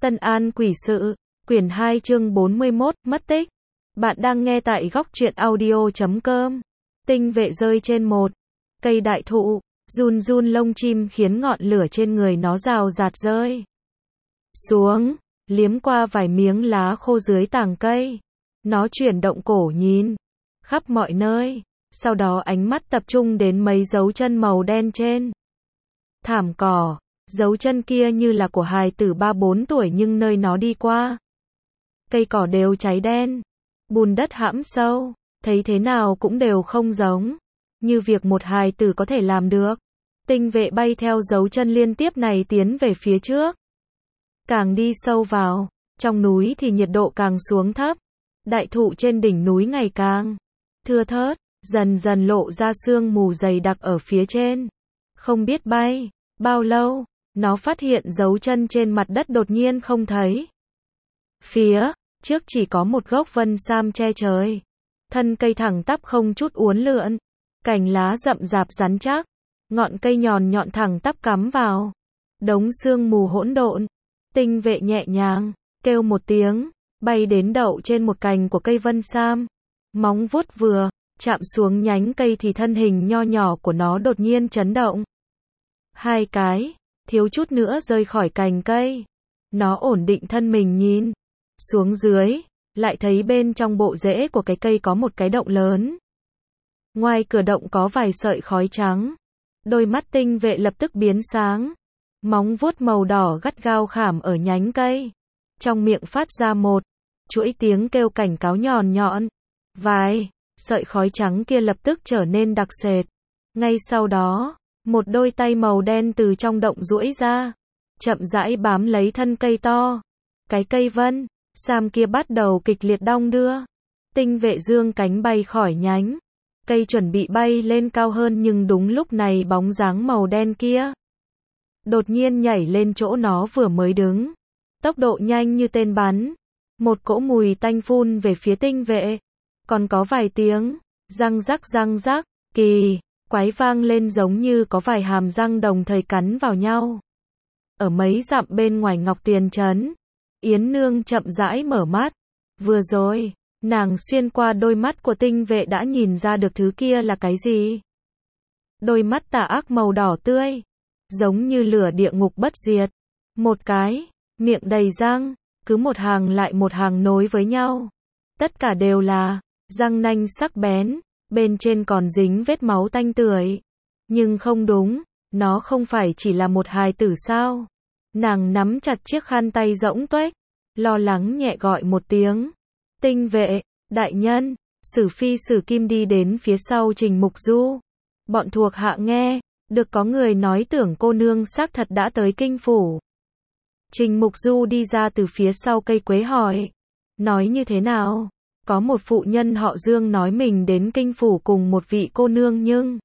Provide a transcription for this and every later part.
Tân An Quỷ Sự, quyển 2 chương 41, mất tích. Bạn đang nghe tại góc truyện audio.com. Tinh vệ rơi trên một cây đại thụ, run run lông chim khiến ngọn lửa trên người nó rào rạt rơi xuống, liếm qua vài miếng lá khô dưới tàng cây. Nó chuyển động cổ nhìn khắp mọi nơi, sau đó ánh mắt tập trung đến mấy dấu chân màu đen trên thảm cỏ. Dấu chân kia như là của hài tử 3-4 tuổi, nhưng nơi nó đi qua, cây cỏ đều cháy đen, bùn đất hãm sâu, thấy thế nào cũng đều không giống như việc một hài tử có thể làm được. Tinh vệ bay theo dấu chân liên tiếp này tiến về phía trước. Càng đi sâu vào trong núi thì nhiệt độ càng xuống thấp. Đại thụ trên đỉnh núi ngày càng thưa thớt, dần dần lộ ra sương mù dày đặc ở phía trên. Không biết bay bao lâu, nó phát hiện dấu chân trên mặt đất đột nhiên không thấy. Phía trước chỉ có một gốc vân sam che trời. Thân cây thẳng tắp không chút uốn lượn, cành lá rậm rạp rắn chắc, ngọn cây nhọn nhọn thẳng tắp cắm vào đống sương mù hỗn độn. Tinh vệ nhẹ nhàng kêu một tiếng, bay đến đậu trên một cành của cây vân sam. Móng vuốt vừa chạm xuống nhánh cây thì thân hình nho nhỏ của nó đột nhiên chấn động. Hai cái, thiếu chút nữa rơi khỏi cành cây. Nó ổn định thân mình nhìn xuống dưới, lại thấy bên trong bộ rễ của cái cây có một cái động lớn. Ngoài cửa động có vài sợi khói trắng. Đôi mắt tinh vệ lập tức biến sáng. Móng vuốt màu đỏ gắt gao khảm ở nhánh cây. Trong miệng phát ra một chuỗi tiếng kêu cảnh cáo nhọn nhọn. Vài sợi khói trắng kia lập tức trở nên đặc sệt. Ngay sau đó, một đôi tay màu đen từ trong động duỗi ra, chậm rãi bám lấy thân cây to. Cái cây vân sam kia bắt đầu kịch liệt đong đưa. Tinh vệ dương cánh bay khỏi nhánh cây chuẩn bị bay lên cao hơn, nhưng đúng lúc này bóng dáng màu đen kia đột nhiên nhảy lên chỗ nó vừa mới đứng. Tốc độ nhanh như tên bắn. Một cỗ mùi tanh phun về phía tinh vệ. Còn có vài tiếng răng rắc, kỳ quái vang lên giống như có vài hàm răng đồng thời cắn vào nhau. Ở mấy dặm bên ngoài Ngọc Tuyền trấn, Yến Nương chậm rãi mở mắt. Vừa rồi, nàng xuyên qua đôi mắt của tinh vệ đã nhìn ra được thứ kia là cái gì. Đôi mắt tà ác màu đỏ tươi, giống như lửa địa ngục bất diệt. Một cái miệng đầy răng, cứ một hàng lại một hàng nối với nhau. Tất cả đều là răng nanh sắc bén, bên trên còn dính vết máu tanh tưởi. Nhưng không đúng, nó không phải chỉ là một hài tử sao? Nàng nắm chặt chiếc khăn tay rỗng tuếch, lo lắng nhẹ gọi một tiếng. Tinh vệ, đại nhân. Sử Phi Sử Kim đi đến phía sau Trình Mục Du. Bọn thuộc hạ nghe được có người nói tưởng cô nương xác thật đã tới kinh phủ. Trình Mục Du đi ra từ phía sau cây quế hỏi. Nói như thế nào? Có một phụ nhân họ Dương nói mình đến kinh phủ cùng một vị cô nương, nhưng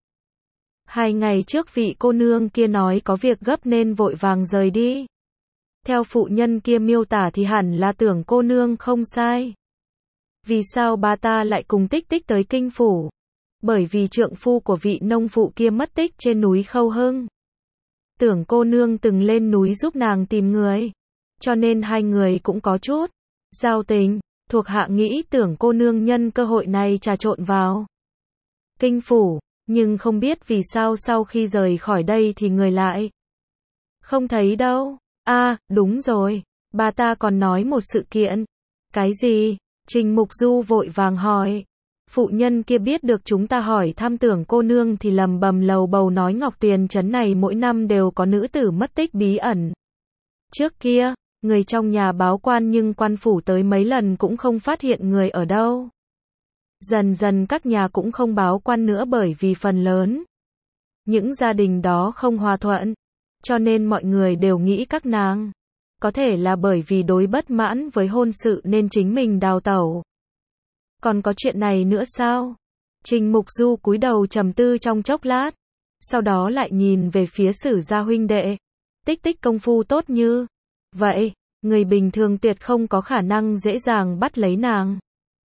2 ngày trước vị cô nương kia nói có việc gấp nên vội vàng rời đi. Theo phụ nhân kia miêu tả thì hẳn là tưởng cô nương không sai. Vì sao bà ta lại cùng Tích Tích tới kinh phủ? Bởi vì trượng phu của vị nông phụ kia mất tích trên núi Khâu Hưng. Tưởng cô nương từng lên núi giúp nàng tìm người, cho nên hai người cũng có chút giao tình. Thuộc hạ nghĩ tưởng cô nương nhân cơ hội này trà trộn vào kinh phủ, nhưng không biết vì sao sau khi rời khỏi đây thì người lại không thấy đâu. Đúng rồi, bà ta còn nói một sự kiện. Cái gì? Trình Mục Du vội vàng hỏi. Phụ nhân kia biết được chúng ta hỏi thăm tưởng cô nương thì lầm bầm lầu bầu nói Ngọc Tuyền trấn này mỗi năm đều có nữ tử mất tích bí ẩn. Trước kia, người trong nhà báo quan nhưng quan phủ tới mấy lần cũng không phát hiện người ở đâu. Dần dần các nhà cũng không báo quan nữa bởi vì phần lớn những gia đình đó không hòa thuận, cho nên mọi người đều nghĩ các nàng có thể là bởi vì đối bất mãn với hôn sự nên chính mình đào tẩu. Còn có chuyện này nữa sao? Trình Mục Du cúi đầu trầm tư trong chốc lát, sau đó lại nhìn về phía Sử gia huynh đệ. Tích Tích công phu tốt như vậy, người bình thường tuyệt không có khả năng dễ dàng bắt lấy nàng.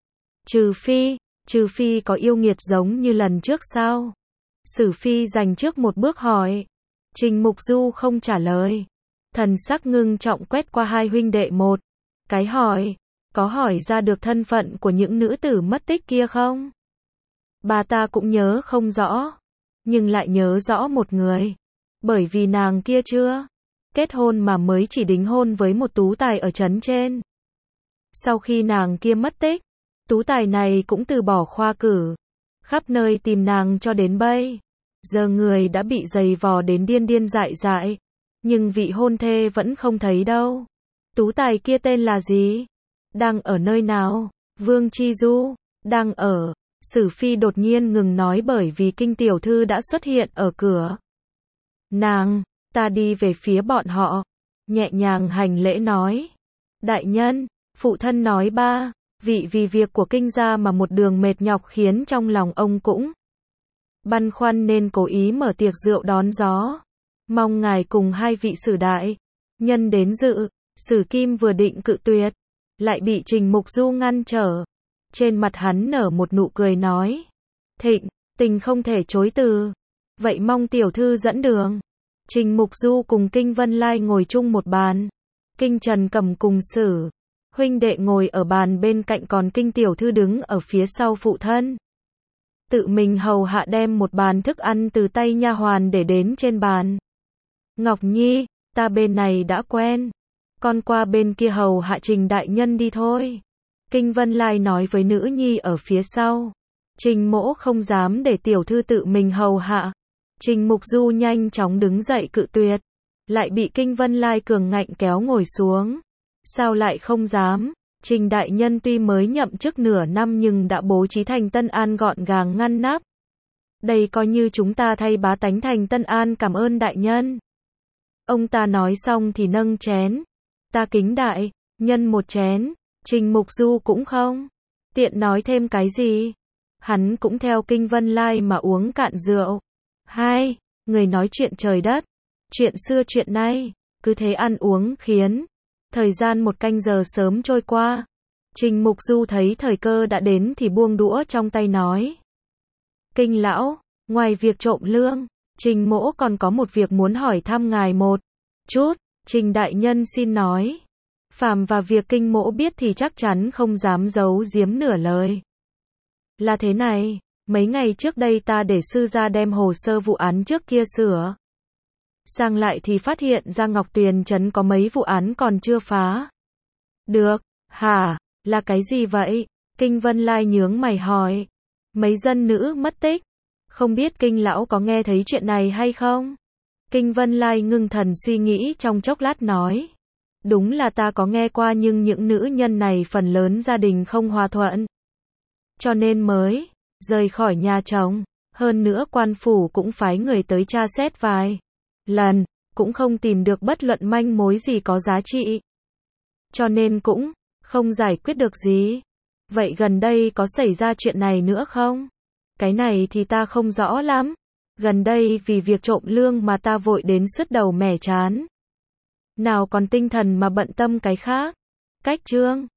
Trừ phi có yêu nghiệt giống như lần trước sao? Sử Phi dành trước một bước hỏi. Trình Mục Du không trả lời. Thần sắc ngưng trọng quét qua hai huynh đệ một cái hỏi, có hỏi ra được thân phận của những nữ tử mất tích kia không? Bà ta cũng nhớ không rõ, nhưng lại nhớ rõ một người, bởi vì nàng kia chưa kết hôn mà mới chỉ đính hôn với một tú tài ở trấn trên. Sau khi nàng kia mất tích, tú tài này cũng từ bỏ khoa cử, khắp nơi tìm nàng cho đến bây giờ người đã bị giày vò đến điên điên dại dại, nhưng vị hôn thê vẫn không thấy đâu. Tú tài kia tên là gì? Đang ở nơi nào? Vương Chi Du, đang ở. Sử Phi đột nhiên ngừng nói bởi vì Kinh tiểu thư đã xuất hiện ở cửa. Nàng, ta đi về phía bọn họ, nhẹ nhàng hành lễ nói. Đại nhân, phụ thân nói ba, vị vì việc của Kinh gia mà một đường mệt nhọc khiến trong lòng ông cũng băn khoăn nên cố ý mở tiệc rượu đón gió. Mong ngài cùng hai vị sử đại nhân đến dự. Sử Kim vừa định cự tuyệt, lại bị Trình Mục Du ngăn trở. Trên mặt hắn nở một nụ cười nói. Thịnh, tình không thể chối từ. Vậy mong tiểu thư dẫn đường. Trình Mục Du cùng Kinh Vân Lai ngồi chung một bàn. Kinh Trần Cầm cùng Sử huynh đệ ngồi ở bàn bên cạnh, còn Kinh tiểu thư đứng ở phía sau phụ thân. Tự mình hầu hạ đem một bàn thức ăn từ tay nha hoàn để đến trên bàn. Ngọc Nhi, ta bên này đã quen. Con qua bên kia hầu hạ Trình đại nhân đi thôi. Kinh Vân Lai nói với nữ nhi ở phía sau. Trình mỗ không dám để tiểu thư tự mình hầu hạ. Trình Mục Du nhanh chóng đứng dậy cự tuyệt. Lại bị Kinh Vân Lai cường ngạnh kéo ngồi xuống. Sao lại không dám? Trình đại nhân tuy mới nhậm chức nửa năm nhưng đã bố trí thành Tân An gọn gàng ngăn nắp. Đây coi như chúng ta thay bá tánh thành Tân An cảm ơn đại nhân. Ông ta nói xong thì nâng chén. Ta kính đại nhân một chén. Trình Mục Du cũng không tiện nói thêm cái gì. Hắn cũng theo Kinh Vân Lai mà uống cạn rượu. Hai người nói chuyện trời đất, chuyện xưa chuyện nay, cứ thế ăn uống khiến thời gian một canh giờ sớm trôi qua. Trình Mục Du thấy thời cơ đã đến thì buông đũa trong tay nói. Kinh lão, ngoài việc trộm lương, Trình mỗ còn có một việc muốn hỏi thăm ngài một chút. Trình đại nhân xin nói. Phàm và việc Kinh mỗ biết thì chắc chắn không dám giấu giếm nửa lời. Là thế này, mấy ngày trước đây ta để sư gia đem hồ sơ vụ án trước kia sửa sang lại thì phát hiện ra Ngọc Tuyền trấn có mấy vụ án còn chưa phá được. Hả? Là cái gì vậy? Kinh Vân Lai nhướng mày hỏi. Mấy dân nữ mất tích. Không biết Kinh lão có nghe thấy chuyện này hay không? Kinh Vân Lai ngưng thần suy nghĩ trong chốc lát nói. Đúng là ta có nghe qua, nhưng những nữ nhân này phần lớn gia đình không hòa thuận, cho nên mới rời khỏi nhà chồng. Hơn nữa quan phủ cũng phái người tới tra xét vài lần, cũng không tìm được bất luận manh mối gì có giá trị, cho nên cũng không giải quyết được gì. Vậy gần đây có xảy ra chuyện này nữa không? Cái này thì ta không rõ lắm. Gần đây vì việc trộm lương mà ta vội đến sứt đầu mẻ trán, nào còn tinh thần mà bận tâm cái khác. Cách chương